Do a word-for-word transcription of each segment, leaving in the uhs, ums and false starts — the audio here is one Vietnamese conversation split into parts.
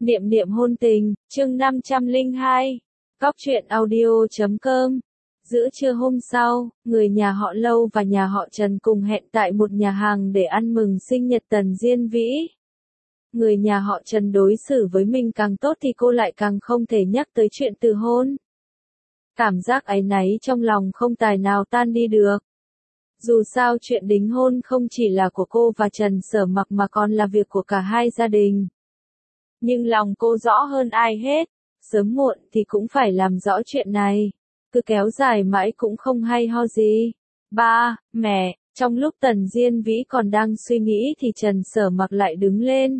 Niệm niệm hôn tình, chương năm trăm lẻ hai. Góc truyện audio chấm com. Giữa trưa hôm sau, người nhà họ Lâu và nhà họ Trần cùng hẹn tại một nhà hàng để ăn mừng sinh nhật Tần Diên Vĩ. Người nhà họ Trần đối xử với mình càng tốt thì cô lại càng không thể nhắc tới chuyện từ hôn. Cảm giác áy náy trong lòng không tài nào tan đi được. Dù sao chuyện đính hôn không chỉ là của cô và Trần Sở Mặc mà còn là việc của cả hai gia đình. Nhưng lòng cô rõ hơn ai hết, sớm muộn thì cũng phải làm rõ chuyện này, cứ kéo dài mãi cũng không hay ho gì. Ba, mẹ, trong lúc Tần Diên Vĩ còn đang suy nghĩ thì Trần Sở Mặc lại đứng lên.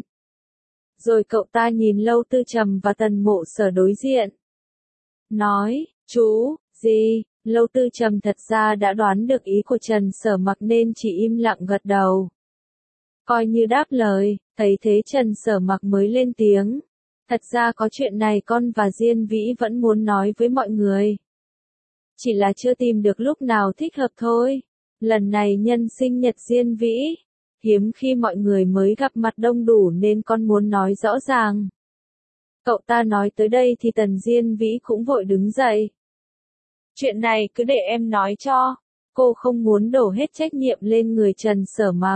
Rồi cậu ta nhìn Lâu Tư Trầm và Tần Mộ Sở đối diện. Nói, chú, gì? Lâu Tư Trầm thật ra đã đoán được ý của Trần Sở Mặc nên chỉ im lặng gật đầu. Coi như đáp lời, thấy thế Trần Sở Mặc mới lên tiếng. Thật ra có chuyện này con và Diên Vĩ vẫn muốn nói với mọi người. Chỉ là chưa tìm được lúc nào thích hợp thôi. Lần này nhân sinh nhật Diên Vĩ, hiếm khi mọi người mới gặp mặt đông đủ nên con muốn nói rõ ràng. Cậu ta nói tới đây thì Tần Diên Vĩ cũng vội đứng dậy. Chuyện này cứ để em nói cho. Cô không muốn đổ hết trách nhiệm lên người Trần Sở Mặc.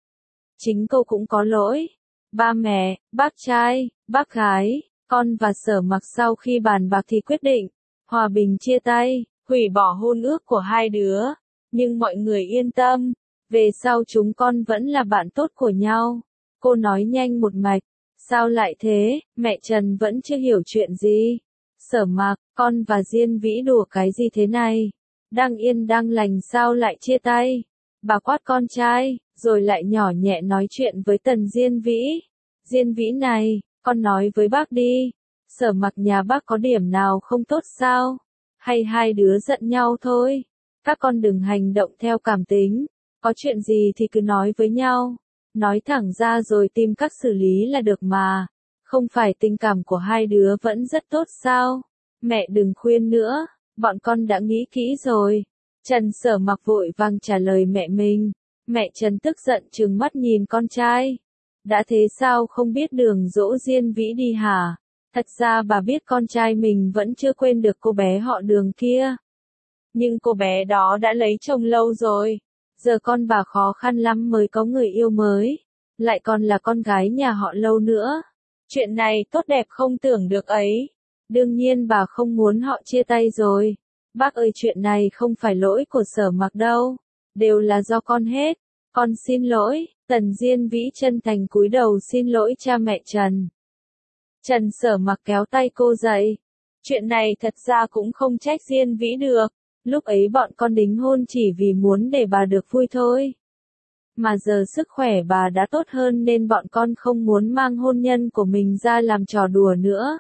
Chính cô cũng có lỗi. Ba mẹ, bác trai, bác gái, con và Sở Mặc sau khi bàn bạc thì quyết định hòa bình chia tay, hủy bỏ hôn ước của hai đứa. Nhưng mọi người yên tâm, về sau chúng con vẫn là bạn tốt của nhau. Cô nói nhanh một mạch. Sao lại thế? Mẹ Trần vẫn chưa hiểu chuyện gì. Sở Mặc, con và Diên Vĩ đùa cái gì thế này? Đang yên đang lành sao lại chia tay? Bà quát con trai, rồi lại nhỏ nhẹ nói chuyện với Tần Diên Vĩ. Diên Vĩ này, con nói với bác đi. Sở Mặc nhà bác có điểm nào không tốt sao? Hay hai đứa giận nhau thôi? Các con đừng hành động theo cảm tính. Có chuyện gì thì cứ nói với nhau. Nói thẳng ra rồi tìm cách xử lý là được mà. Không phải tình cảm của hai đứa vẫn rất tốt sao? Mẹ đừng khuyên nữa, bọn con đã nghĩ kỹ rồi. Trần Sở Mặc vội vàng trả lời mẹ mình. Mẹ Trần tức giận trừng mắt nhìn con trai. Đã thế sao không biết đường dỗ Diên Vĩ đi hả? Thật ra bà biết con trai mình vẫn chưa quên được cô bé họ Đường kia. Nhưng cô bé đó đã lấy chồng lâu rồi. Giờ con bà khó khăn lắm mới có người yêu mới. Lại còn là con gái nhà họ Lâu nữa. Chuyện này tốt đẹp không tưởng được ấy. Đương nhiên bà không muốn họ chia tay rồi. Bác ơi, chuyện này không phải lỗi của Sở Mặc đâu. Đều là do con hết. Con xin lỗi. Tần Diên Vĩ chân thành cúi đầu xin lỗi cha mẹ Trần. Trần Sở Mặc kéo tay cô dậy. Chuyện này thật ra cũng không trách Diên Vĩ được. Lúc ấy bọn con đính hôn chỉ vì muốn để bà được vui thôi. Mà giờ sức khỏe bà đã tốt hơn nên bọn con không muốn mang hôn nhân của mình ra làm trò đùa nữa.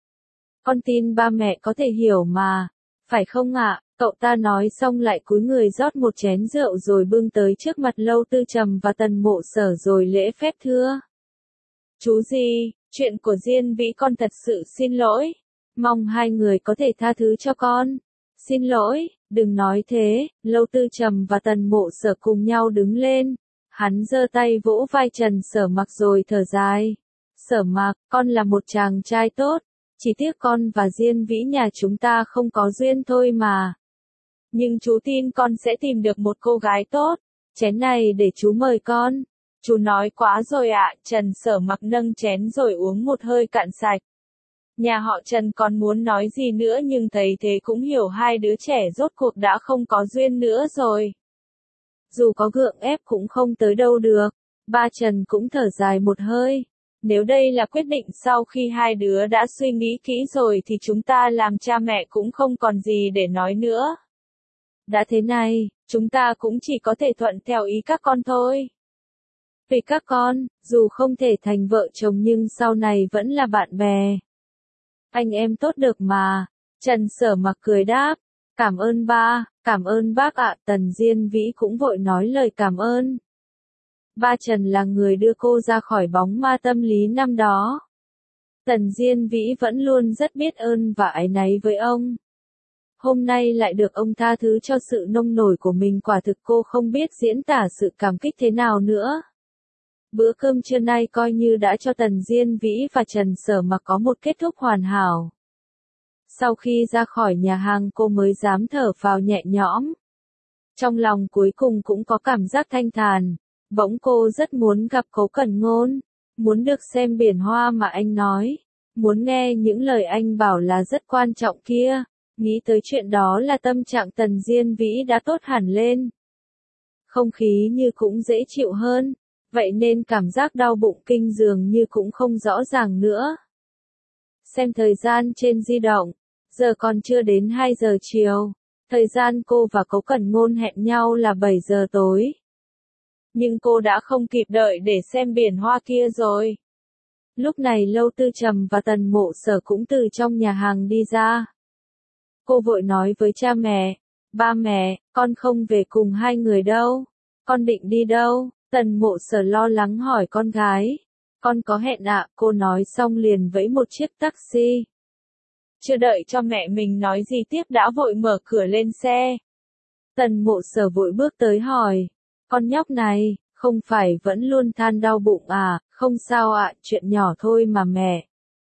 Con tin ba mẹ có thể hiểu mà. Phải không ạ? Cậu ta nói xong lại cúi người rót một chén rượu rồi bưng tới trước mặt Lâu Tư Trầm và Tần Mộ Sở rồi lễ phép thưa. Chú gì, chuyện của Diên Vĩ con thật sự xin lỗi. Mong hai người có thể tha thứ cho con. Xin lỗi, đừng nói thế. Lâu Tư Trầm và Tần Mộ Sở cùng nhau đứng lên. Hắn giơ tay vỗ vai Trần Sở Mặc rồi thở dài. Sở Mặc, con là một chàng trai tốt. Chỉ tiếc con và Diên Vĩ nhà chúng ta không có duyên thôi mà. Nhưng chú tin con sẽ tìm được một cô gái tốt. Chén này để chú mời con. Chú nói quá rồi ạ. Trần Sở Mặc nâng chén rồi uống một hơi cạn sạch. Nhà họ Trần còn muốn nói gì nữa nhưng thấy thế cũng hiểu hai đứa trẻ rốt cuộc đã không có duyên nữa rồi. Dù có gượng ép cũng không tới đâu được. Ba Trần cũng thở dài một hơi. Nếu đây là quyết định sau khi hai đứa đã suy nghĩ kỹ rồi thì chúng ta làm cha mẹ cũng không còn gì để nói nữa. Đã thế này, chúng ta cũng chỉ có thể thuận theo ý các con thôi. Vì các con, dù không thể thành vợ chồng nhưng sau này vẫn là bạn bè. Anh em tốt được mà. Trần Sở Mặc cười đáp. Cảm ơn ba, cảm ơn bác ạ. Tần Diên Vĩ cũng vội nói lời cảm ơn. Ba Trần là người đưa cô ra khỏi bóng ma tâm lý năm đó. Tần Diên Vĩ vẫn luôn rất biết ơn và áy náy với ông. Hôm nay lại được ông tha thứ cho sự nông nổi của mình, quả thực cô không biết diễn tả sự cảm kích thế nào nữa. Bữa cơm trưa nay coi như đã cho Tần Diên Vĩ và Trần Sở Mặc có một kết thúc hoàn hảo. Sau khi ra khỏi nhà hàng cô mới dám thở phào nhẹ nhõm. Trong lòng cuối cùng cũng có cảm giác thanh thản, bỗng cô rất muốn gặp Cố Cẩn Ngôn, muốn được xem biển hoa mà anh nói, muốn nghe những lời anh bảo là rất quan trọng kia, nghĩ tới chuyện đó là tâm trạng Tần Diên Vĩ đã tốt hẳn lên. Không khí như cũng dễ chịu hơn, vậy nên cảm giác đau bụng kinh dường như cũng không rõ ràng nữa. Xem thời gian trên di động, giờ còn chưa đến hai giờ chiều. Thời gian cô và Cố Cẩn Ngôn hẹn nhau là bảy giờ tối. Nhưng cô đã không kịp đợi để xem biển hoa kia rồi. Lúc này Lâu Tư Trầm và Tần Mộ Sở cũng từ trong nhà hàng đi ra. Cô vội nói với cha mẹ, ba mẹ, con không về cùng hai người đâu. Con định đi đâu? Tần Mộ Sở lo lắng hỏi con gái. Con có hẹn ạ, cô nói xong liền vẫy một chiếc taxi. Chưa đợi cho mẹ mình nói gì tiếp đã vội mở cửa lên xe. Tần Mộ Sở vội bước tới hỏi, con nhóc này, không phải vẫn luôn than đau bụng à, không sao ạ, chuyện nhỏ thôi mà mẹ.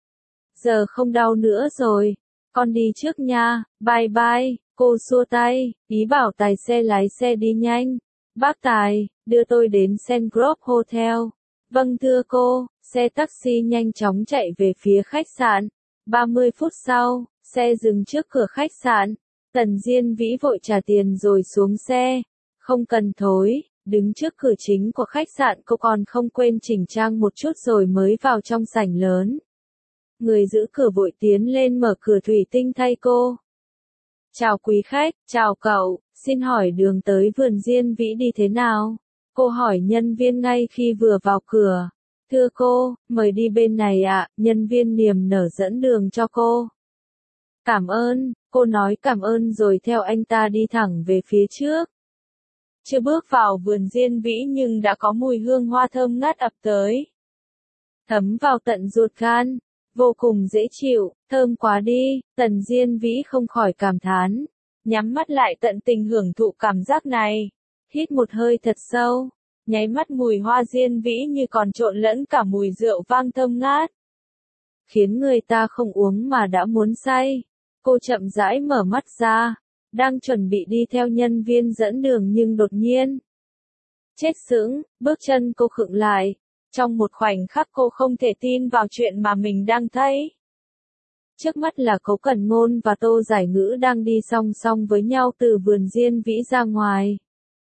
Giờ không đau nữa rồi, con đi trước nha, bye bye, cô xua tay, ý bảo tài xe lái xe đi nhanh. Bác Tài, đưa tôi đến Sandgrove Hotel. Vâng thưa cô, xe taxi nhanh chóng chạy về phía khách sạn. ba mươi phút sau, xe dừng trước cửa khách sạn. Tần Diên Vĩ vội trả tiền rồi xuống xe. Không cần thối, đứng trước cửa chính của khách sạn cô còn không quên chỉnh trang một chút rồi mới vào trong sảnh lớn. Người giữ cửa vội tiến lên mở cửa thủy tinh thay cô. Chào quý khách, chào cậu, xin hỏi đường tới vườn Diên Vĩ đi thế nào? Cô hỏi nhân viên ngay khi vừa vào cửa. Thưa cô, mời đi bên này ạ, nhân viên niềm nở dẫn đường cho cô. Cảm ơn, cô nói cảm ơn rồi theo anh ta đi thẳng về phía trước. Chưa bước vào vườn Diên Vĩ nhưng đã có mùi hương hoa thơm ngát ập tới. Thấm vào tận ruột gan, vô cùng dễ chịu, thơm quá đi, Tần Diên Vĩ không khỏi cảm thán. Nhắm mắt lại tận tình hưởng thụ cảm giác này. Hít một hơi thật sâu. Nháy mắt mùi hoa Diên Vĩ như còn trộn lẫn cả mùi rượu vang thơm ngát. Khiến người ta không uống mà đã muốn say. Cô chậm rãi mở mắt ra. Đang chuẩn bị đi theo nhân viên dẫn đường nhưng đột nhiên. Chết sững, bước chân cô khựng lại. Trong một khoảnh khắc cô không thể tin vào chuyện mà mình đang thấy. Trước mắt là Cố Cẩn Ngôn và Tô Giải Ngữ đang đi song song với nhau từ vườn Diên Vĩ ra ngoài.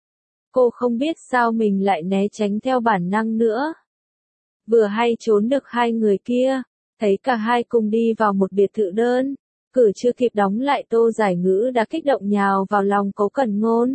Cô không biết sao mình lại né tránh theo bản năng nữa. Vừa hay trốn được hai người kia, thấy cả hai cùng đi vào một biệt thự đơn. Cửa chưa kịp đóng lại Tô Giải Ngữ đã kích động nhào vào lòng Cố Cẩn Ngôn.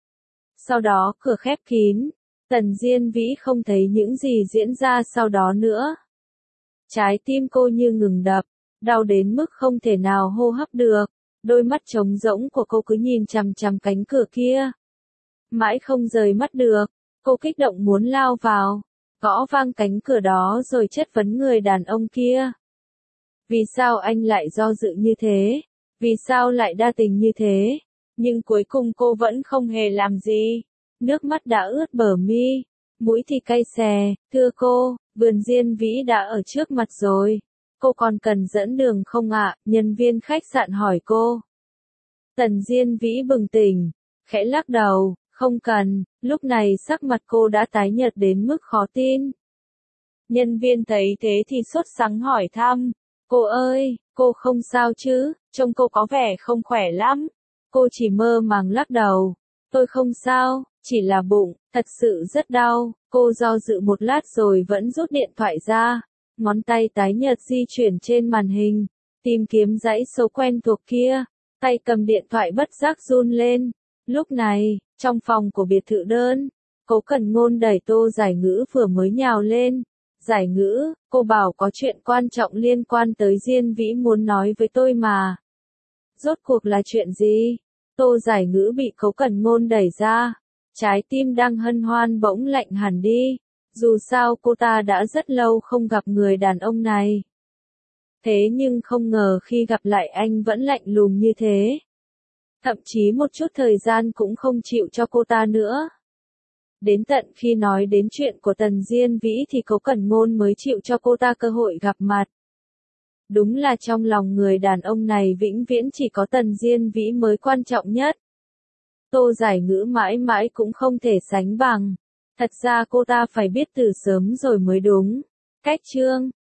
Sau đó cửa khép kín, Tần Diên Vĩ không thấy những gì diễn ra sau đó nữa. Trái tim cô như ngừng đập, đau đến mức không thể nào hô hấp được. Đôi mắt trống rỗng của cô cứ nhìn chằm chằm cánh cửa kia. Mãi không rời mắt được, cô kích động muốn lao vào, gõ vang cánh cửa đó rồi chất vấn người đàn ông kia. Vì sao anh lại do dự như thế? Vì sao lại đa tình như thế? Nhưng cuối cùng cô vẫn không hề làm gì. Nước mắt đã ướt bờ mi, mũi thì cay xè. Thưa cô, vườn Diên Vĩ đã ở trước mặt rồi. Cô còn cần dẫn đường không ạ? Nhân viên khách sạn hỏi cô. Tần Diên Vĩ bừng tỉnh, khẽ lắc đầu. Không cần, lúc này sắc mặt cô đã tái nhợt đến mức khó tin. Nhân viên thấy thế thì sốt sắng hỏi thăm, cô ơi, cô không sao chứ, trông cô có vẻ không khỏe lắm. Cô chỉ mơ màng lắc đầu, tôi không sao, chỉ là bụng, thật sự rất đau. Cô do dự một lát rồi vẫn rút điện thoại ra, ngón tay tái nhợt di chuyển trên màn hình, tìm kiếm dãy số quen thuộc kia, tay cầm điện thoại bất giác run lên. Lúc này, trong phòng của biệt thự đơn, Cố Cẩn Ngôn đẩy Tô Giải Ngữ vừa mới nhào lên. Giải Ngữ, cô bảo có chuyện quan trọng liên quan tới Diên Vĩ muốn nói với tôi mà. Rốt cuộc là chuyện gì? Tô Giải Ngữ bị Cố Cẩn Ngôn đẩy ra. Trái tim đang hân hoan bỗng lạnh hẳn đi. Dù sao cô ta đã rất lâu không gặp người đàn ông này. Thế nhưng không ngờ khi gặp lại anh vẫn lạnh lùng như thế. Thậm chí một chút thời gian cũng không chịu cho cô ta nữa. Đến tận khi nói đến chuyện của Tần Diên Vĩ thì Cố Cẩn Ngôn mới chịu cho cô ta cơ hội gặp mặt. Đúng là trong lòng người đàn ông này vĩnh viễn chỉ có Tần Diên Vĩ mới quan trọng nhất. Tô Giải Ngữ mãi mãi cũng không thể sánh bằng. Thật ra cô ta phải biết từ sớm rồi mới đúng. Cách chương